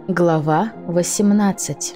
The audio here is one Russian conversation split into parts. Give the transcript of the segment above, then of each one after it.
Глава 18.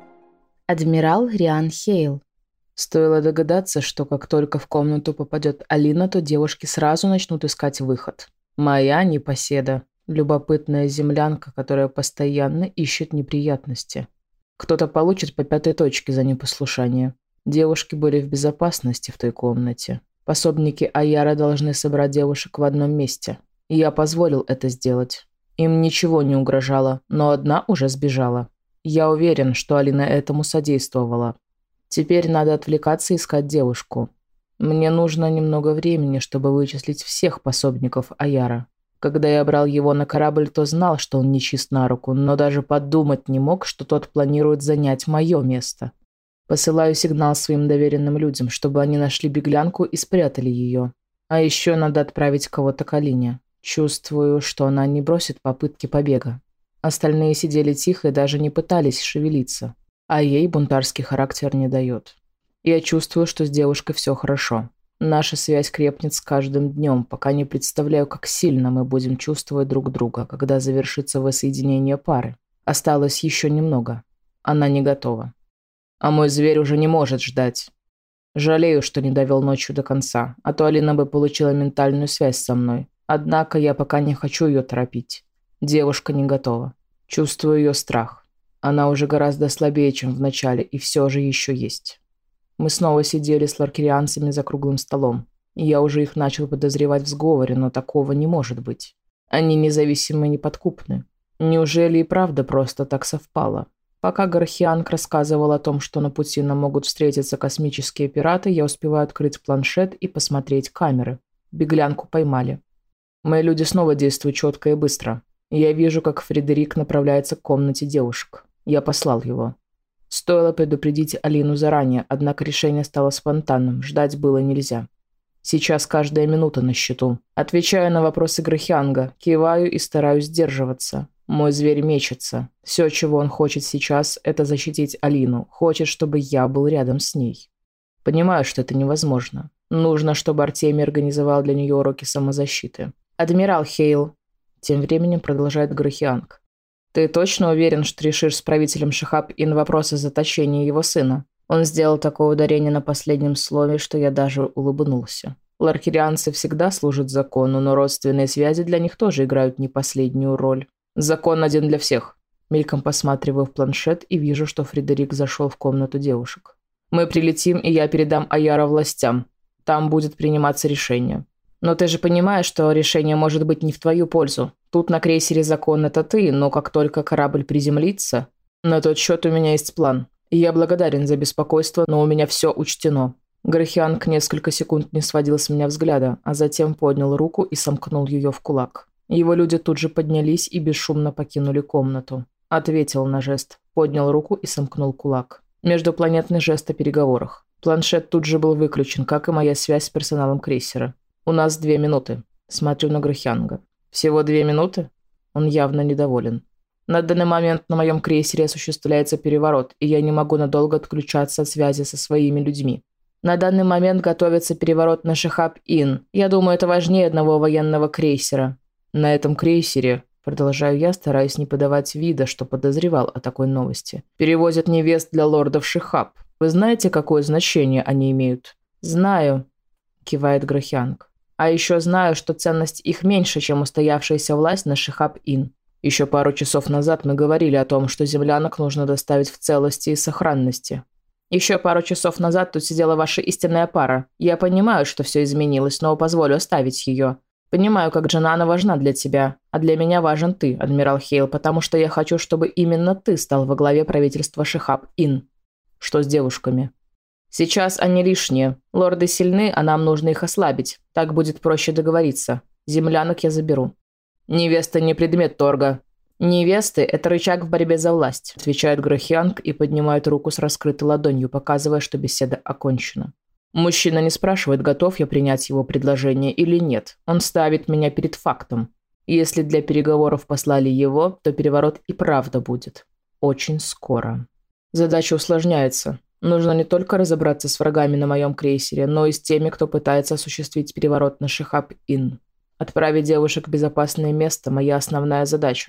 Адмирал Риан Хейл. Стоило догадаться, что как только в комнату попадет Алина, то девушки сразу начнут искать выход. Моя непоседа. Любопытная землянка, которая постоянно ищет неприятности. Кто-то получит по пятой точке за непослушание. Девушки были в безопасности в той комнате. Пособники Аяра должны собрать девушек в одном месте. И я позволил это сделать. Им ничего не угрожало, но одна уже сбежала. Я уверен, что Алина этому содействовала. Теперь надо отвлекаться и искать девушку. Мне нужно немного времени, чтобы вычислить всех пособников Аяра. Когда я брал его на корабль, то знал, что он нечист на руку, но даже подумать не мог, что тот планирует занять мое место. Посылаю сигнал своим доверенным людям, чтобы они нашли беглянку и спрятали ее. А еще надо отправить кого-то к Алине. Чувствую, что она не бросит попытки побега. Остальные сидели тихо и даже не пытались шевелиться. А ей бунтарский характер не дает. Я чувствую, что с девушкой все хорошо. Наша связь крепнет с каждым днем, пока не представляю, как сильно мы будем чувствовать друг друга, когда завершится воссоединение пары. Осталось еще немного. Она не готова. А мой зверь уже не может ждать. Жалею, что не довел ночью до конца, а то Алина бы получила ментальную связь со мной. Однако я пока не хочу ее торопить. Девушка не готова. Чувствую ее страх. Она уже гораздо слабее, чем в начале, и все же еще есть. Мы снова сидели с ларкерианцами за круглым столом. И я уже их начал подозревать в сговоре, но такого не может быть. Они независимы и неподкупны. Неужели и правда просто так совпало? Пока Гархианг рассказывал о том, что на пути нам могут встретиться космические пираты, я успеваю открыть планшет и посмотреть камеры. Беглянку поймали. Мои люди снова действуют четко и быстро. Я вижу, как Фредерик направляется к комнате девушек. Я послал его. Стоило предупредить Алину заранее, однако решение стало спонтанным, ждать было нельзя. Сейчас каждая минута на счету. Отвечаю на вопросы Грахианга, киваю и стараюсь сдерживаться. Мой зверь мечется. Все, чего он хочет сейчас, это защитить Алину. Хочет, чтобы я был рядом с ней. Понимаю, что это невозможно. Нужно, чтобы Артемий организовал для нее уроки самозащиты. «Адмирал Хейл», – тем временем продолжает Грахианг. «Ты точно уверен, что решишь с правителем Шихаб-Ин вопросы заточения его сына?» Он сделал такое ударение на последнем слове, что я даже улыбнулся. Ларкерианцы всегда служат закону, но родственные связи для них тоже играют не последнюю роль. «Закон один для всех». Мельком посматриваю в планшет и вижу, что Фредерик зашел в комнату девушек. «Мы прилетим, и я передам Аяра властям. Там будет приниматься решение. Но ты же понимаешь, что решение может быть не в твою пользу. Тут на крейсере закон это ты, но как только корабль приземлится... На тот счет у меня есть план. И я благодарен за беспокойство, но у меня все учтено». Грахианг несколько секунд не сводил с меня взгляда, а затем поднял руку и сомкнул ее в кулак. Его люди тут же поднялись и бесшумно покинули комнату. Ответил на жест, поднял руку и сомкнул кулак. Междупланетный жест о переговорах. Планшет тут же был выключен, как и моя связь с персоналом крейсера. «У нас 2 минуты». Смотрю на Грахианга. «Всего 2 минуты?» Он явно недоволен. «На данный момент на моем крейсере осуществляется переворот, и я не могу надолго отключаться от связи со своими людьми. На данный момент готовится переворот на Шихаб-Ин. Я думаю, это важнее одного военного крейсера. На этом крейсере, продолжаю я, стараясь не подавать вида, что подозревал о такой новости, перевозят невест для лордов Шихаб. Вы знаете, какое значение они имеют?» «Знаю», кивает Грахианг. «А еще знаю, что ценность их меньше, чем устоявшаяся власть на Шихаб-Ин. Еще пару часов назад мы говорили о том, что землянок нужно доставить в целости и сохранности. Еще пару часов назад тут сидела ваша истинная пара. Я понимаю, что все изменилось, но позволю оставить ее. Понимаю, как Джанана важна для тебя, а для меня важен ты, адмирал Хейл, потому что я хочу, чтобы именно ты стал во главе правительства Шихаб-Ин». «Что с девушками?» «Сейчас они лишние. Лорды сильны, а нам нужно их ослабить. Так будет проще договориться. Землянок я заберу». «Невеста не предмет торга». «Невесты – это рычаг в борьбе за власть», – отвечает Грахианг и поднимает руку с раскрытой ладонью, показывая, что беседа окончена. Мужчина не спрашивает, готов я принять его предложение или нет. Он ставит меня перед фактом. Если для переговоров послали его, то переворот и правда будет. Очень скоро. Задача усложняется. Нужно не только разобраться с врагами на моем крейсере, но и с теми, кто пытается осуществить переворот на Шихаб-Ин. Отправить девушек в безопасное место – моя основная задача.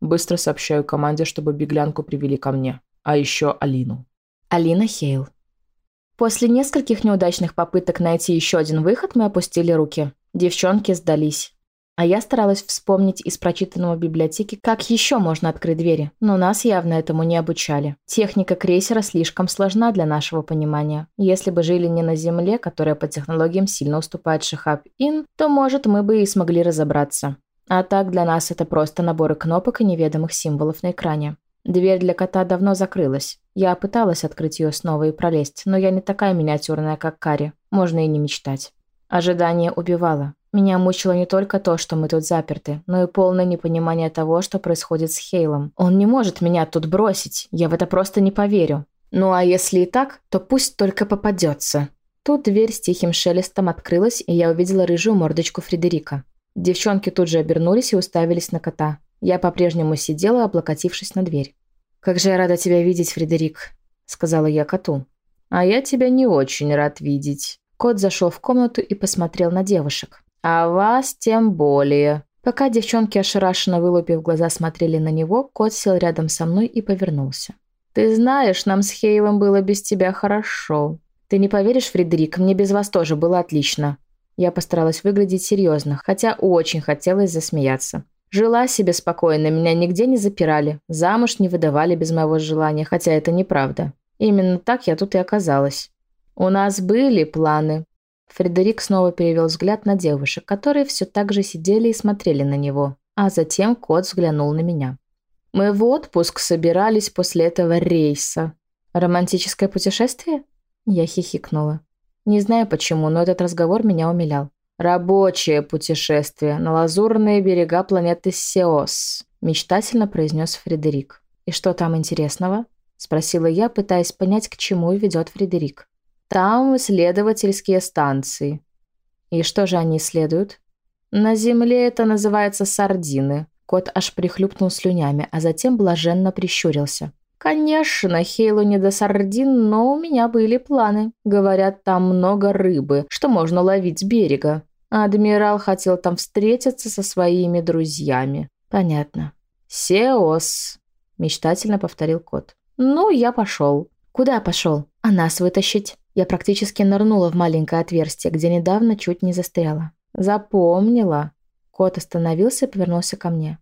Быстро сообщаю команде, чтобы беглянку привели ко мне. А еще Алину. Алина Хейл. После нескольких неудачных попыток найти еще один выход, мы опустили руки. Девчонки сдались. А я старалась вспомнить из прочитанного в библиотеке, как еще можно открыть двери, но нас явно этому не обучали. Техника крейсера слишком сложна для нашего понимания. Если бы жили не на Земле, которая по технологиям сильно уступает Шихаб-Ин, то, может, мы бы и смогли разобраться. А так для нас это просто наборы кнопок и неведомых символов на экране. Дверь для кота давно закрылась. Я пыталась открыть ее снова и пролезть, но я не такая миниатюрная, как Кари. Можно и не мечтать. Ожидание убивало. Меня мучило не только то, что мы тут заперты, но и полное непонимание того, что происходит с Хейлом. Он не может меня тут бросить, я в это просто не поверю. Ну а если и так, то пусть только попадется. Тут дверь с тихим шелестом открылась, и я увидела рыжую мордочку Фредерика. Девчонки тут же обернулись и уставились на кота. Я по-прежнему сидела, облокотившись на дверь. «Как же я рада тебя видеть, Фредерик», — сказала я коту. «А я тебя не очень рад видеть». Кот зашел в комнату и посмотрел на девушек. «А вас тем более». Пока девчонки, ошарашенно вылупив глаза, смотрели на него, кот сел рядом со мной и повернулся. «Ты знаешь, нам с Хейлом было без тебя хорошо. Ты не поверишь, Фредерик, мне без вас тоже было отлично». Я постаралась выглядеть серьезно, хотя очень хотелось засмеяться. Жила себе спокойно, меня нигде не запирали, замуж не выдавали без моего желания, хотя это неправда. Именно так я тут и оказалась. У нас были планы. Фредерик снова перевел взгляд на девушек, которые все так же сидели и смотрели на него, а затем кот взглянул на меня. Мы в отпуск собирались после этого рейса. Романтическое путешествие? Я хихикнула. Не знаю почему, но этот разговор меня умилял. «Рабочее путешествие на лазурные берега планеты Сеос», – мечтательно произнес Фредерик. «И что там интересного?» – спросила я, пытаясь понять, к чему ведет Фредерик. «Там исследовательские станции». «И что же они исследуют?» «На Земле это называется сардины». Кот аж прихлюпнул слюнями, а затем блаженно прищурился. «Конечно, Хейлу не до сардин, но у меня были планы. Говорят, там много рыбы, что можно ловить с берега. Адмирал хотел там встретиться со своими друзьями». «Понятно». «Сеос», – мечтательно повторил кот. «Ну, я пошел». «Куда пошел? А нас вытащить?» Я практически нырнула в маленькое отверстие, где недавно чуть не застряла. «Запомнила». Кот остановился и повернулся ко мне.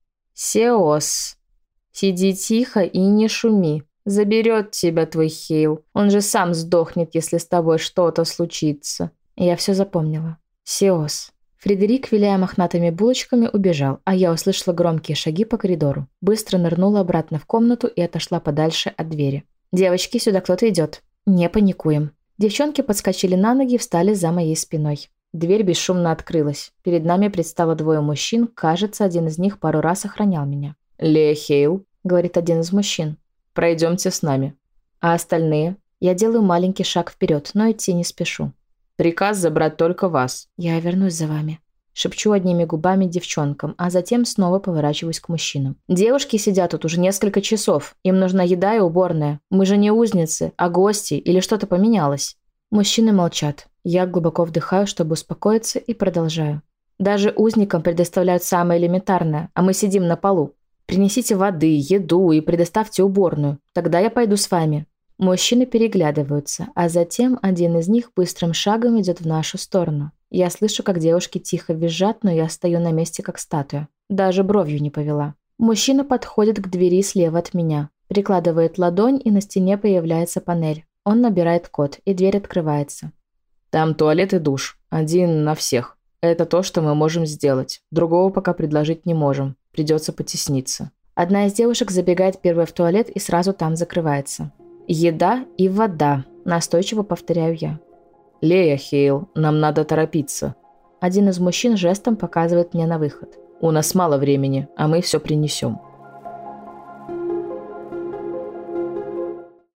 «Сеос. Сиди тихо и не шуми. Заберет тебя твой Хейл. Он же сам сдохнет, если с тобой что-то случится». Я все запомнила. Сеос. Фредерик, виляя мохнатыми булочками, убежал, а я услышала громкие шаги по коридору. Быстро нырнула обратно в комнату и отошла подальше от двери. «Девочки, сюда кто-то идет. Не паникуем». Девчонки подскочили на ноги и встали за моей спиной. Дверь бесшумно открылась. Перед нами предстало двое мужчин, кажется, один из них пару раз охранял меня. «Лея Хейл», — говорит один из мужчин. «Пройдемте с нами». А остальные? Я делаю маленький шаг вперед, но идти не спешу. «Приказ забрать только вас». «Я вернусь за вами». Шепчу одними губами девчонкам, а затем снова поворачиваюсь к мужчинам. «Девушки сидят тут уже несколько часов. Им нужна еда и уборная. Мы же не узницы, а гости, или что-то поменялось?» Мужчины молчат. Я глубоко вдыхаю, чтобы успокоиться, и продолжаю. «Даже узникам предоставляют самое элементарное, а мы сидим на полу. Принесите воды, еду и предоставьте уборную. Тогда я пойду с вами». Мужчины переглядываются, а затем один из них быстрым шагом идет в нашу сторону. Я слышу, как девушки тихо визжат, но я стою на месте, как статуя. Даже бровью не повела. Мужчина подходит к двери слева от меня, прикладывает ладонь, и на стене появляется панель. Он набирает код, и дверь открывается. «Там туалет и душ. Один на всех. Это то, что мы можем сделать. Другого пока предложить не можем. Придется потесниться». Одна из девушек забегает первой в туалет и сразу там закрывается. «Еда и вода», – настойчиво повторяю я. «Лея Хейл, нам надо торопиться». Один из мужчин жестом показывает мне на выход. «У нас мало времени, а мы все принесем».